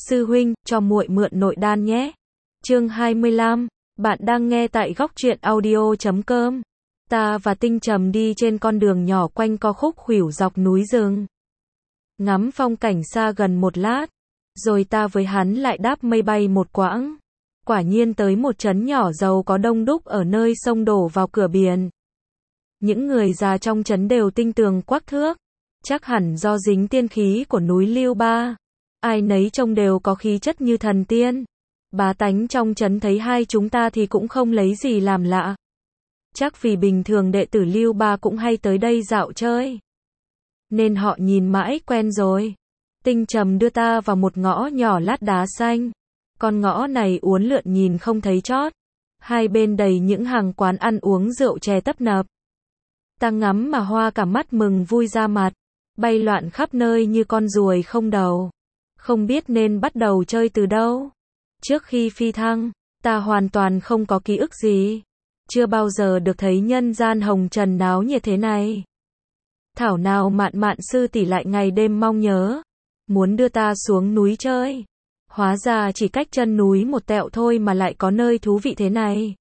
Sư huynh, cho muội mượn nội đan nhé. Chương 25, bạn đang nghe tại góc truyện audio.com. Ta và Tinh Trầm đi trên con đường nhỏ quanh co khúc khuỷu dọc núi rừng. Ngắm phong cảnh xa gần một lát, rồi ta với hắn lại đáp mây bay một quãng. Quả nhiên tới một trấn nhỏ giàu có đông đúc ở nơi sông đổ vào cửa biển. Những người già trong trấn đều tinh tường quắc thước, chắc hẳn do dính tiên khí của núi Lưu Ba. Ai nấy trông đều có khí chất như thần tiên. Bá tánh trong trấn thấy hai chúng ta thì cũng không lấy gì làm lạ. Chắc vì bình thường đệ tử Lưu Ba cũng hay tới đây dạo chơi, nên họ nhìn mãi quen rồi. Tinh Trầm đưa ta vào một ngõ nhỏ lát đá xanh. Con ngõ này uốn lượn nhìn không thấy chót. Hai bên đầy những hàng quán ăn uống rượu chè tấp nập. Ta ngắm mà hoa cả mắt mừng vui ra mặt, bay loạn khắp nơi như con ruồi không đầu. Không biết nên bắt đầu chơi từ đâu. Trước khi phi thăng, ta hoàn toàn không có ký ức gì. Chưa bao giờ được thấy nhân gian hồng trần náo nhiệt thế này. Thảo nào Mạn Mạn sư tỷ lại ngày đêm mong nhớ, muốn đưa ta xuống núi chơi. Hóa ra chỉ cách chân núi một tẹo thôi mà lại có nơi thú vị thế này.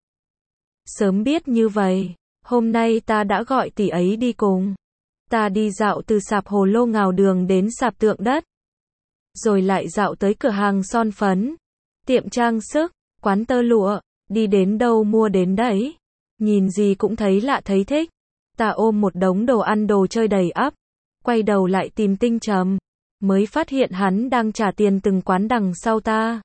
Sớm biết như vậy, hôm nay ta đã gọi tỷ ấy đi cùng. Ta đi dạo từ sạp hồ lô ngào đường đến sạp tượng đất, rồi lại dạo tới cửa hàng son phấn, tiệm trang sức, quán tơ lụa, đi đến đâu mua đến đấy. Nhìn gì cũng thấy lạ thấy thích. Ta ôm một đống đồ ăn đồ chơi đầy ắp, quay đầu lại tìm Tinh Trầm, mới phát hiện hắn đang trả tiền từng quán đằng sau ta.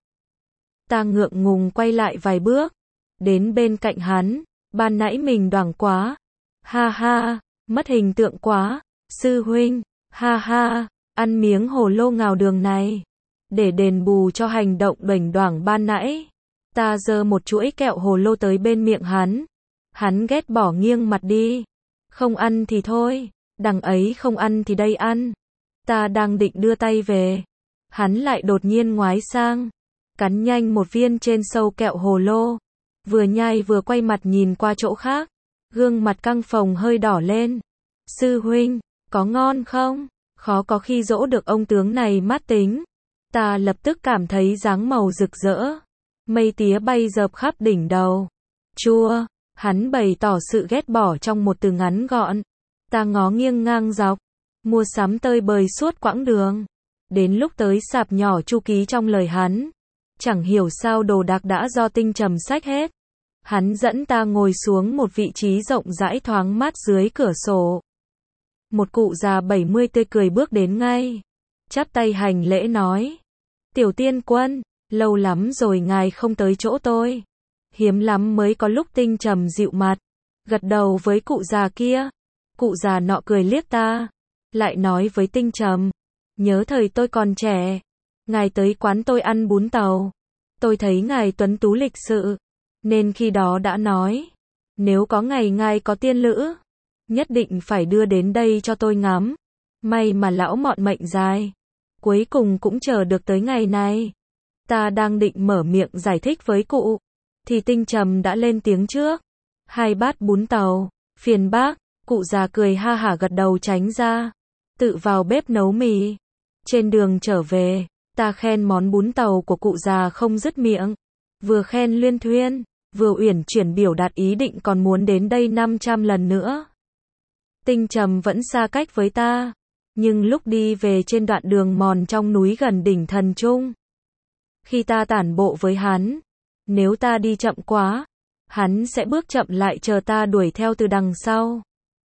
Ta ngượng ngùng quay lại vài bước, đến bên cạnh hắn, ban nãy mình đoảng quá. Ha ha, mất hình tượng quá, sư huynh, ha ha, ăn miếng hồ lô ngào đường này, để đền bù cho hành động đoảnh đoảng ban nãy. Ta giơ một chuỗi kẹo hồ lô tới bên miệng hắn. Hắn ghét bỏ nghiêng mặt đi. Không ăn thì thôi, đằng ấy không ăn thì đây ăn. Ta đang định đưa tay về, hắn lại đột nhiên ngoái sang, cắn nhanh một viên trên sâu kẹo hồ lô, vừa nhai vừa quay mặt nhìn qua chỗ khác, gương mặt căng phồng hơi đỏ lên. Sư huynh, có ngon không? Khó có khi dỗ được ông tướng này mát tính. Ta lập tức cảm thấy dáng màu rực rỡ, mây tía bay dợp khắp đỉnh đầu. Chua, hắn bày tỏ sự ghét bỏ trong một từ ngắn gọn. Ta ngó nghiêng ngang dọc, mua sắm tơi bời suốt quãng đường. Đến lúc tới sạp nhỏ Chu Ký trong lời hắn, chẳng hiểu sao đồ đạc đã do Tinh Trầm xách hết. Hắn dẫn ta ngồi xuống một vị trí rộng rãi thoáng mát dưới cửa sổ. Một cụ già 70 tươi cười bước đến ngay, chắp tay hành lễ nói: Tiểu tiên quân, lâu lắm rồi ngài không tới chỗ tôi. Hiếm lắm mới có lúc Tinh Trầm dịu mặt, gật đầu với cụ già kia. Cụ già nọ cười liếc ta, lại nói với Tinh Trầm: Nhớ thời tôi còn trẻ, ngài tới quán tôi ăn bún tàu. Tôi thấy ngài tuấn tú lịch sự, nên khi đó đã nói, nếu có ngày ngài có tiên lữ, nhất định phải đưa đến đây cho tôi ngắm. May mà lão mọn mệnh dài, cuối cùng cũng chờ được tới ngày này. Ta đang định mở miệng giải thích với cụ, thì Tinh Trầm đã lên tiếng trước: 2 bát bún tàu, phiền bác. Cụ già cười ha hả gật đầu tránh ra, tự vào bếp nấu mì. Trên đường trở về, ta khen món bún tàu của cụ già không dứt miệng, vừa khen luyên thuyên, vừa uyển chuyển biểu đạt ý định còn muốn đến đây 500 lần nữa. Tinh Trầm vẫn xa cách với ta, nhưng lúc đi về trên đoạn đường mòn trong núi gần đỉnh Thần Trung, khi ta tản bộ với hắn, nếu ta đi chậm quá, hắn sẽ bước chậm lại chờ ta đuổi theo từ đằng sau.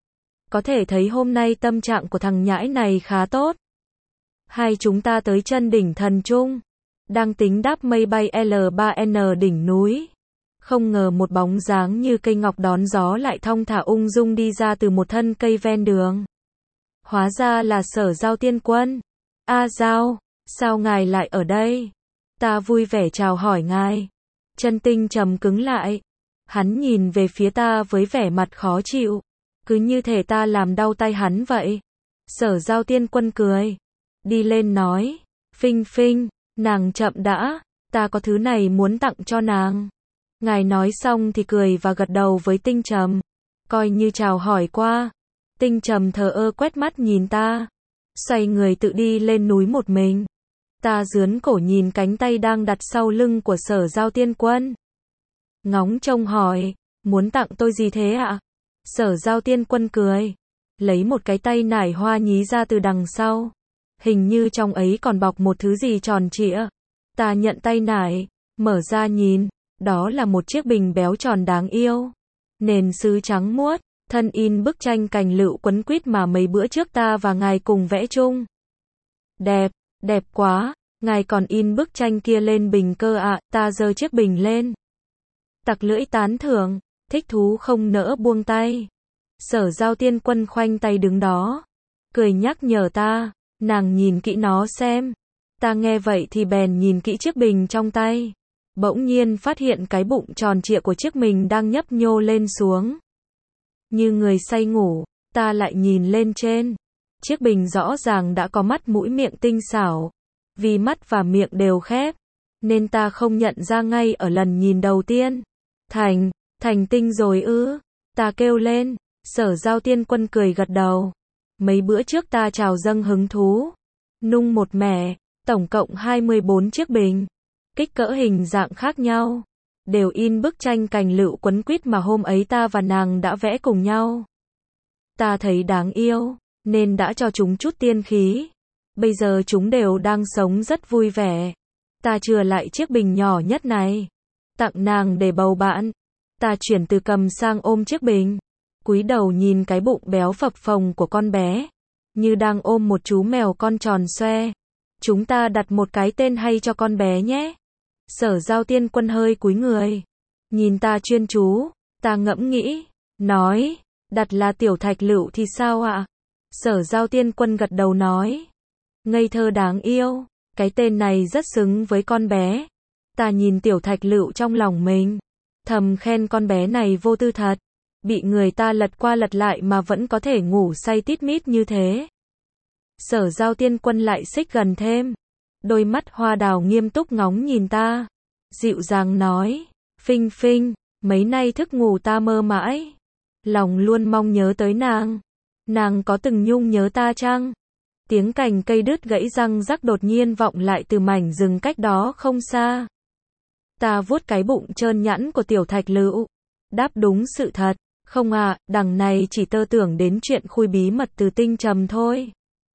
Có thể thấy hôm nay tâm trạng của thằng nhãi này khá tốt. Hai chúng ta tới chân đỉnh Thần Trung, đang tính đáp mây bay L3N đỉnh núi. Không ngờ một bóng dáng như cây ngọc đón gió lại thong thả ung dung đi ra từ một thân cây ven đường. Hóa ra là Sở Giao tiên quân. A Giao, sao ngài lại ở đây? Ta vui vẻ chào hỏi ngài. Chân Tinh Trầm cứng lại. Hắn nhìn về phía ta với vẻ mặt khó chịu, cứ như thể ta làm đau tay hắn vậy. Sở Giao tiên quân cười, đi lên nói: Phinh Phinh, nàng chậm đã, ta có thứ này muốn tặng cho nàng. Ngài nói xong thì cười và gật đầu với Tinh Trầm, coi như chào hỏi qua. Tinh Trầm thờ ơ quét mắt nhìn ta, xoay người tự đi lên núi một mình. Ta dướn cổ nhìn cánh tay đang đặt sau lưng của Sở Giao Tiên Quân. Ngóng trông hỏi, muốn tặng tôi gì thế ạ? Sở Giao Tiên Quân cười, lấy một cái tay nải hoa nhí ra từ đằng sau. Hình như trong ấy còn bọc một thứ gì tròn trịa. Ta nhận tay nải, mở ra nhìn, đó là một chiếc bình béo tròn đáng yêu. Nền sứ trắng muốt, thân in bức tranh cành lựu quấn quýt mà mấy bữa trước ta và ngài cùng vẽ chung. Đẹp, đẹp quá, ngài còn in bức tranh kia lên bình cơ ạ. Ta giơ chiếc bình lên. Tặc lưỡi tán thưởng, thích thú không nỡ buông tay. Sở Giao Tiên Quân khoanh tay đứng đó, cười nhắc nhở ta, nàng nhìn kỹ nó xem. Ta nghe vậy thì bèn nhìn kỹ chiếc bình trong tay. Bỗng nhiên phát hiện cái bụng tròn trịa của chiếc bình đang nhấp nhô lên xuống. Như người say ngủ, ta lại nhìn lên trên. Chiếc bình rõ ràng đã có mắt mũi miệng tinh xảo. Vì mắt và miệng đều khép, nên ta không nhận ra ngay ở lần nhìn đầu tiên. Thành tinh rồi ư? Ta kêu lên. Sở Giao Tiên Quân cười gật đầu. Mấy bữa trước ta trào dâng hứng thú, nung một mẻ, tổng cộng 24 chiếc bình, kích cỡ hình dạng khác nhau, đều in bức tranh cành lựu quấn quýt mà hôm ấy ta và nàng đã vẽ cùng nhau. Ta thấy đáng yêu, nên đã cho chúng chút tiên khí. Bây giờ chúng đều đang sống rất vui vẻ. Ta chừa lại chiếc bình nhỏ nhất này, tặng nàng để bầu bạn. Ta chuyển từ cầm sang ôm chiếc bình, cúi đầu nhìn cái bụng béo phập phồng của con bé, như đang ôm một chú mèo con tròn xoe. Chúng ta đặt một cái tên hay cho con bé nhé. Sở Giao Tiên Quân hơi cúi người, nhìn ta chuyên chú. Ta ngẫm nghĩ, nói, đặt là Tiểu Thạch Lựu thì sao ạ? Sở Giao Tiên Quân gật đầu nói, ngây thơ đáng yêu, cái tên này rất xứng với con bé. Ta nhìn Tiểu Thạch Lựu trong lòng mình, thầm khen con bé này vô tư thật, bị người ta lật qua lật lại mà vẫn có thể ngủ say tít mít như thế. Sở Giao Tiên Quân lại xích gần thêm, đôi mắt hoa đào nghiêm túc ngóng nhìn ta, dịu dàng nói, Phinh Phinh, mấy nay thức ngủ ta mơ mãi, lòng luôn mong nhớ tới nàng. Nàng có từng nhung nhớ ta chăng? Tiếng cành cây đứt gãy răng rắc đột nhiên vọng lại từ mảnh rừng cách đó không xa. Ta vuốt cái bụng trơn nhẵn của Tiểu Thạch Lựu, đáp đúng sự thật, không ạ, đằng này chỉ tơ tưởng đến chuyện khui bí mật từ Tinh Trầm thôi.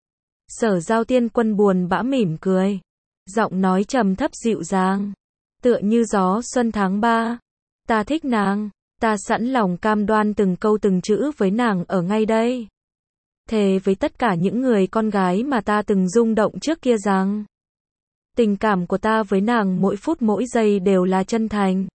Sở Giao Tiên Quân buồn bã mỉm cười, giọng nói trầm thấp dịu dàng, tựa như gió xuân tháng 3. Ta thích nàng, ta sẵn lòng cam đoan từng câu từng chữ với nàng ở ngay đây. Thề với tất cả những người con gái mà ta từng rung động trước kia rằng, tình cảm của ta với nàng mỗi phút mỗi giây đều là chân thành.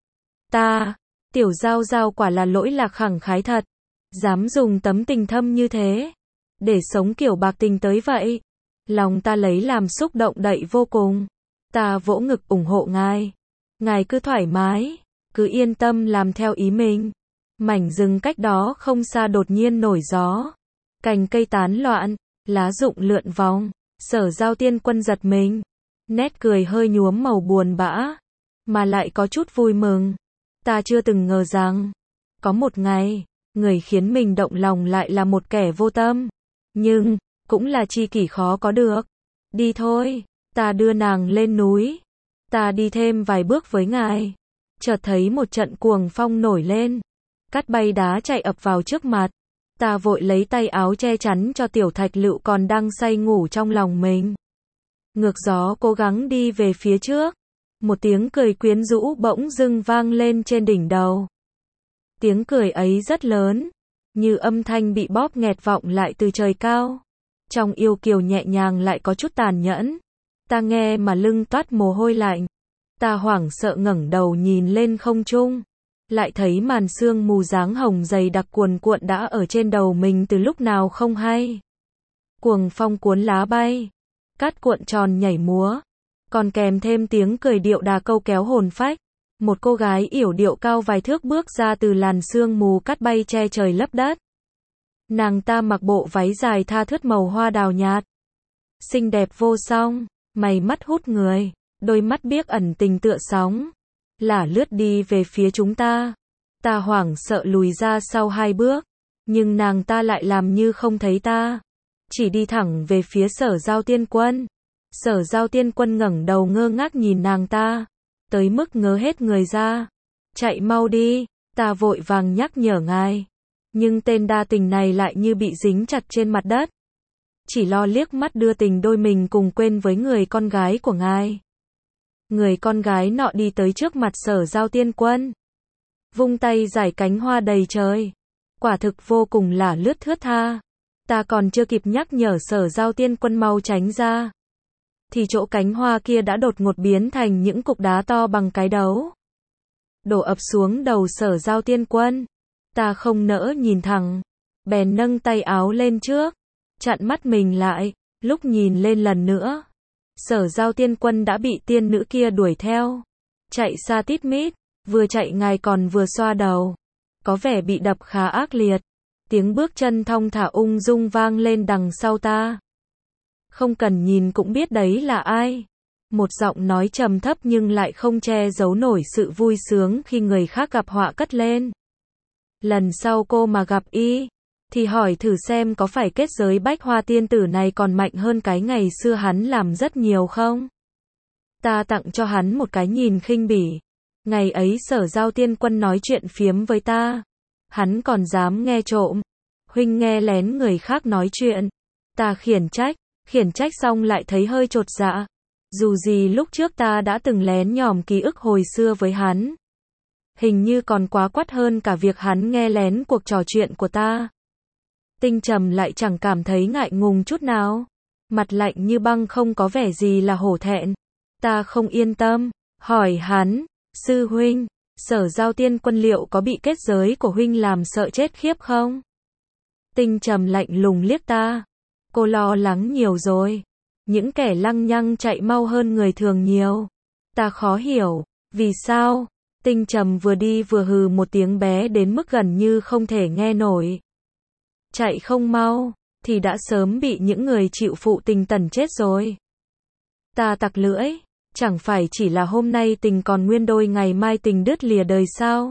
Tiểu Giao Giao quả là lỗi lạc khẳng khái thật, dám dùng tấm tình thâm như thế, để sống kiểu bạc tình tới vậy. Lòng ta lấy làm xúc động đậy vô cùng. Ta vỗ ngực ủng hộ ngài. Ngài cứ thoải mái, cứ yên tâm làm theo ý mình. Mảnh rừng cách đó không xa đột nhiên nổi gió. Cành cây tán loạn, lá rụng lượn vòng. Sở Giao Tiên Quân giật mình. Nét cười hơi nhuốm màu buồn bã, mà lại có chút vui mừng. Ta chưa từng ngờ rằng, có một ngày, người khiến mình động lòng lại là một kẻ vô tâm. Nhưng, cũng là tri kỷ khó có được. Đi thôi, ta đưa nàng lên núi. Ta đi thêm vài bước với ngài. Chợt thấy một trận cuồng phong nổi lên. Cát bay đá chạy ập vào trước mặt. Ta vội lấy tay áo che chắn cho Tiểu Thạch Lựu còn đang say ngủ trong lòng mình. Ngược gió cố gắng đi về phía trước. Một tiếng cười quyến rũ bỗng dưng vang lên trên đỉnh đầu. Tiếng cười ấy rất lớn, như âm thanh bị bóp nghẹt vọng lại từ trời cao. Trong yêu kiều nhẹ nhàng lại có chút tàn nhẫn. Ta nghe mà lưng toát mồ hôi lạnh. Ta hoảng sợ ngẩng đầu nhìn lên không trung, lại thấy màn sương mù dáng hồng dày đặc cuồn cuộn đã ở trên đầu mình từ lúc nào không hay. Cuồng phong cuốn lá bay, cát cuộn tròn nhảy múa, còn kèm thêm tiếng cười điệu đà câu kéo hồn phách. Một cô gái yểu điệu cao vài thước bước ra từ làn sương mù cát bay che trời lấp đất. Nàng ta mặc bộ váy dài tha thướt màu hoa đào nhạt, xinh đẹp vô song, mày mắt hút người, đôi mắt biếc ẩn tình tựa sóng, lả lướt đi về phía chúng ta. Ta hoảng sợ lùi ra sau 2 bước, nhưng nàng ta lại làm như không thấy ta, chỉ đi thẳng về phía Sở Giao Tiên Quân. Sở Giao Tiên Quân ngẩng đầu ngơ ngác nhìn nàng ta, tới mức ngớ hết người ra. Chạy mau đi, ta vội vàng nhắc nhở ngài. Nhưng tên đa tình này lại như bị dính chặt trên mặt đất. Chỉ lo liếc mắt đưa tình đôi mình cùng quên với người con gái của ngài. Người con gái nọ đi tới trước mặt Sở Giao Tiên Quân. Vung tay giải cánh hoa đầy trời. Quả thực vô cùng là lướt thướt tha. Ta còn chưa kịp nhắc nhở Sở Giao Tiên Quân mau tránh ra. Thì chỗ cánh hoa kia đã đột ngột biến thành những cục đá to bằng cái đấu. Đổ ập xuống đầu Sở Giao Tiên Quân. Ta không nỡ nhìn thẳng. Bèn nâng tay áo lên trước. Chặn mắt mình lại. Lúc nhìn lên lần nữa. Sở Giao Tiên Quân đã bị tiên nữ kia đuổi theo. Chạy xa tít mít. Vừa chạy ngài còn vừa xoa đầu. Có vẻ bị đập khá ác liệt. Tiếng bước chân thong thả ung dung vang lên đằng sau ta. Không cần nhìn cũng biết đấy là ai. Một giọng nói trầm thấp nhưng lại không che giấu nổi sự vui sướng khi người khác gặp họa cất lên. Lần sau cô mà gặp y, thì hỏi thử xem có phải kết giới bách hoa tiên tử này còn mạnh hơn cái ngày xưa hắn làm rất nhiều không? Ta tặng cho hắn một cái nhìn khinh bỉ. Ngày ấy Sở Giao Tiên Quân nói chuyện phiếm với ta. Hắn còn dám nghe trộm. Huynh nghe lén người khác nói chuyện. Ta khiển trách xong lại thấy hơi chột dạ. Dù gì lúc trước ta đã từng lén nhòm ký ức hồi xưa với hắn. Hình như còn quá quắt hơn cả việc hắn nghe lén cuộc trò chuyện của ta. Tinh Trầm lại chẳng cảm thấy ngại ngùng chút nào. Mặt lạnh như băng không có vẻ gì là hổ thẹn. Ta không yên tâm. Hỏi hắn, sư huynh, Sở Giao Tiên Quân liệu có bị kết giới của huynh làm sợ chết khiếp không? Tinh Trầm lạnh lùng liếc ta. Cô lo lắng nhiều rồi. Những kẻ lăng nhăng chạy mau hơn người thường nhiều. Ta khó hiểu. Vì sao? Tinh Trầm vừa đi vừa hừ một tiếng bé đến mức gần như không thể nghe nổi. Chạy không mau, thì đã sớm bị những người chịu phụ tình tần chết rồi. Ta tặc lưỡi. Chẳng phải chỉ là hôm nay tình còn nguyên đôi ngày mai tình đứt lìa đời sao?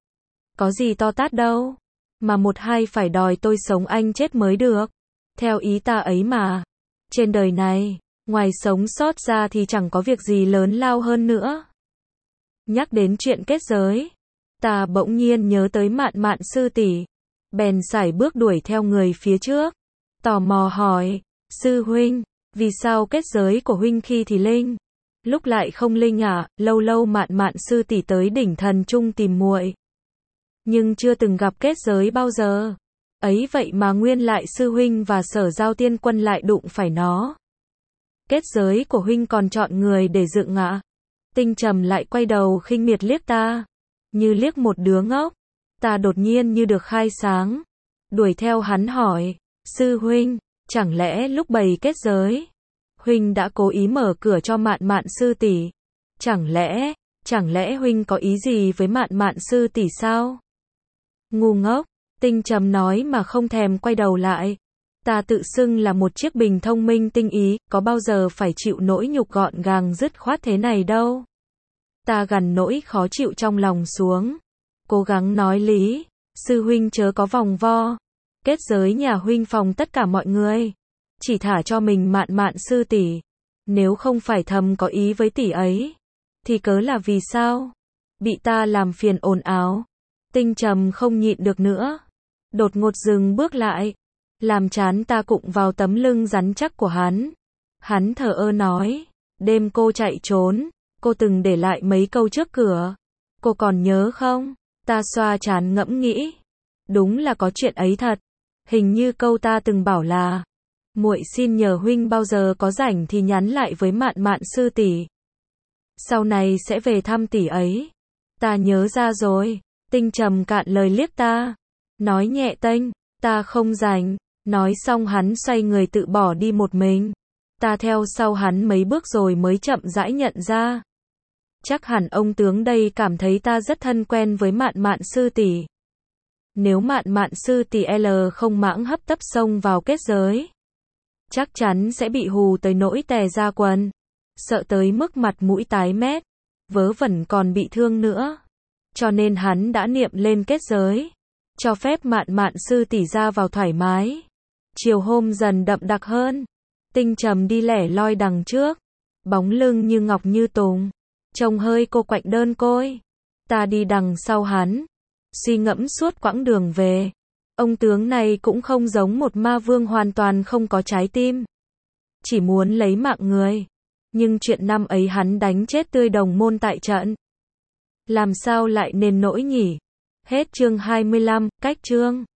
Có gì to tát đâu. Mà một hai phải đòi tôi sống anh chết mới được. Theo ý ta ấy mà. Trên đời này, ngoài sống sót ra thì chẳng có việc gì lớn lao hơn nữa. Nhắc đến chuyện kết giới, ta bỗng nhiên nhớ tới Mạn Mạn sư tỷ, bèn sải bước đuổi theo người phía trước, tò mò hỏi, sư huynh, vì sao kết giới của huynh khi thì linh, lúc lại không linh à? Lâu lâu Mạn Mạn sư tỷ tới đỉnh thần trung tìm muội, nhưng chưa từng gặp kết giới bao giờ. Ấy vậy mà nguyên lại sư huynh và Sở Giao Tiên Quân lại đụng phải nó. Kết giới của huynh còn chọn người để dựng ạ? Tinh Trầm lại quay đầu khinh miệt liếc ta, như liếc một đứa ngốc. Ta đột nhiên như được khai sáng, đuổi theo hắn hỏi, sư huynh, chẳng lẽ lúc bày kết giới, huynh đã cố ý mở cửa cho Mạn Mạn sư tỷ? Chẳng lẽ huynh có ý gì với Mạn Mạn sư tỷ sao? Ngu ngốc, Tinh Trầm nói mà không thèm quay đầu lại. Ta tự xưng là một chiếc bình thông minh tinh ý, có bao giờ phải chịu nỗi nhục gọn gàng dứt khoát thế này đâu. Ta gằn nỗi khó chịu trong lòng xuống, cố gắng nói lý, sư huynh chớ có vòng vo. Kết giới nhà huynh phòng tất cả mọi người, chỉ thả cho mình Mạn Mạn sư tỷ. Nếu không phải thầm có ý với tỷ ấy, thì cớ là vì sao? Bị ta làm phiền ồn ào. Tinh Trầm không nhịn được nữa, đột ngột dừng bước lại, làm trán ta cụng vào tấm lưng rắn chắc của hắn. Hắn thờ ơ nói, đêm cô chạy trốn, cô từng để lại mấy câu trước cửa. Cô còn nhớ không? Ta xoa trán ngẫm nghĩ. Đúng là có chuyện ấy thật. Hình như câu ta từng bảo là, muội xin nhờ huynh bao giờ có rảnh thì nhắn lại với Mạn Mạn sư tỷ. Sau này sẽ về thăm tỷ ấy. Ta nhớ ra rồi. Tinh Trầm cạn lời liếc ta, nói nhẹ tênh, ta không rảnh. Nói xong hắn xoay người tự bỏ đi một mình. Ta theo sau hắn mấy bước rồi mới chậm rãi nhận ra. Chắc hẳn ông tướng đây cảm thấy ta rất thân quen với Mạn Mạn sư tỷ. Nếu Mạn Mạn sư tỷ L không mãng hấp tấp xông vào kết giới, chắc chắn sẽ bị hù tới nỗi tè ra quần, sợ tới mức mặt mũi tái mét, vớ vẩn còn bị thương nữa. Cho nên hắn đã niệm lên kết giới, cho phép Mạn Mạn sư tỷ ra vào thoải mái. Chiều hôm dần đậm đặc hơn, Tinh Trầm đi lẻ loi đằng trước, bóng lưng như ngọc như tùng, trông hơi cô quạnh đơn côi. Ta đi đằng sau hắn, suy ngẫm suốt quãng đường về. Ông tướng này cũng không giống một ma vương hoàn toàn không có trái tim, chỉ muốn lấy mạng người. Nhưng chuyện năm ấy hắn đánh chết tươi đồng môn tại trận, làm sao lại nên nỗi nhỉ? Hết chương 25, cách chương.